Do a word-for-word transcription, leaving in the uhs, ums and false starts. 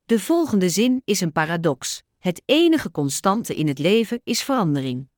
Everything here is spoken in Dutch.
De volgende zin is een paradox. Het enige constante in het leven is verandering.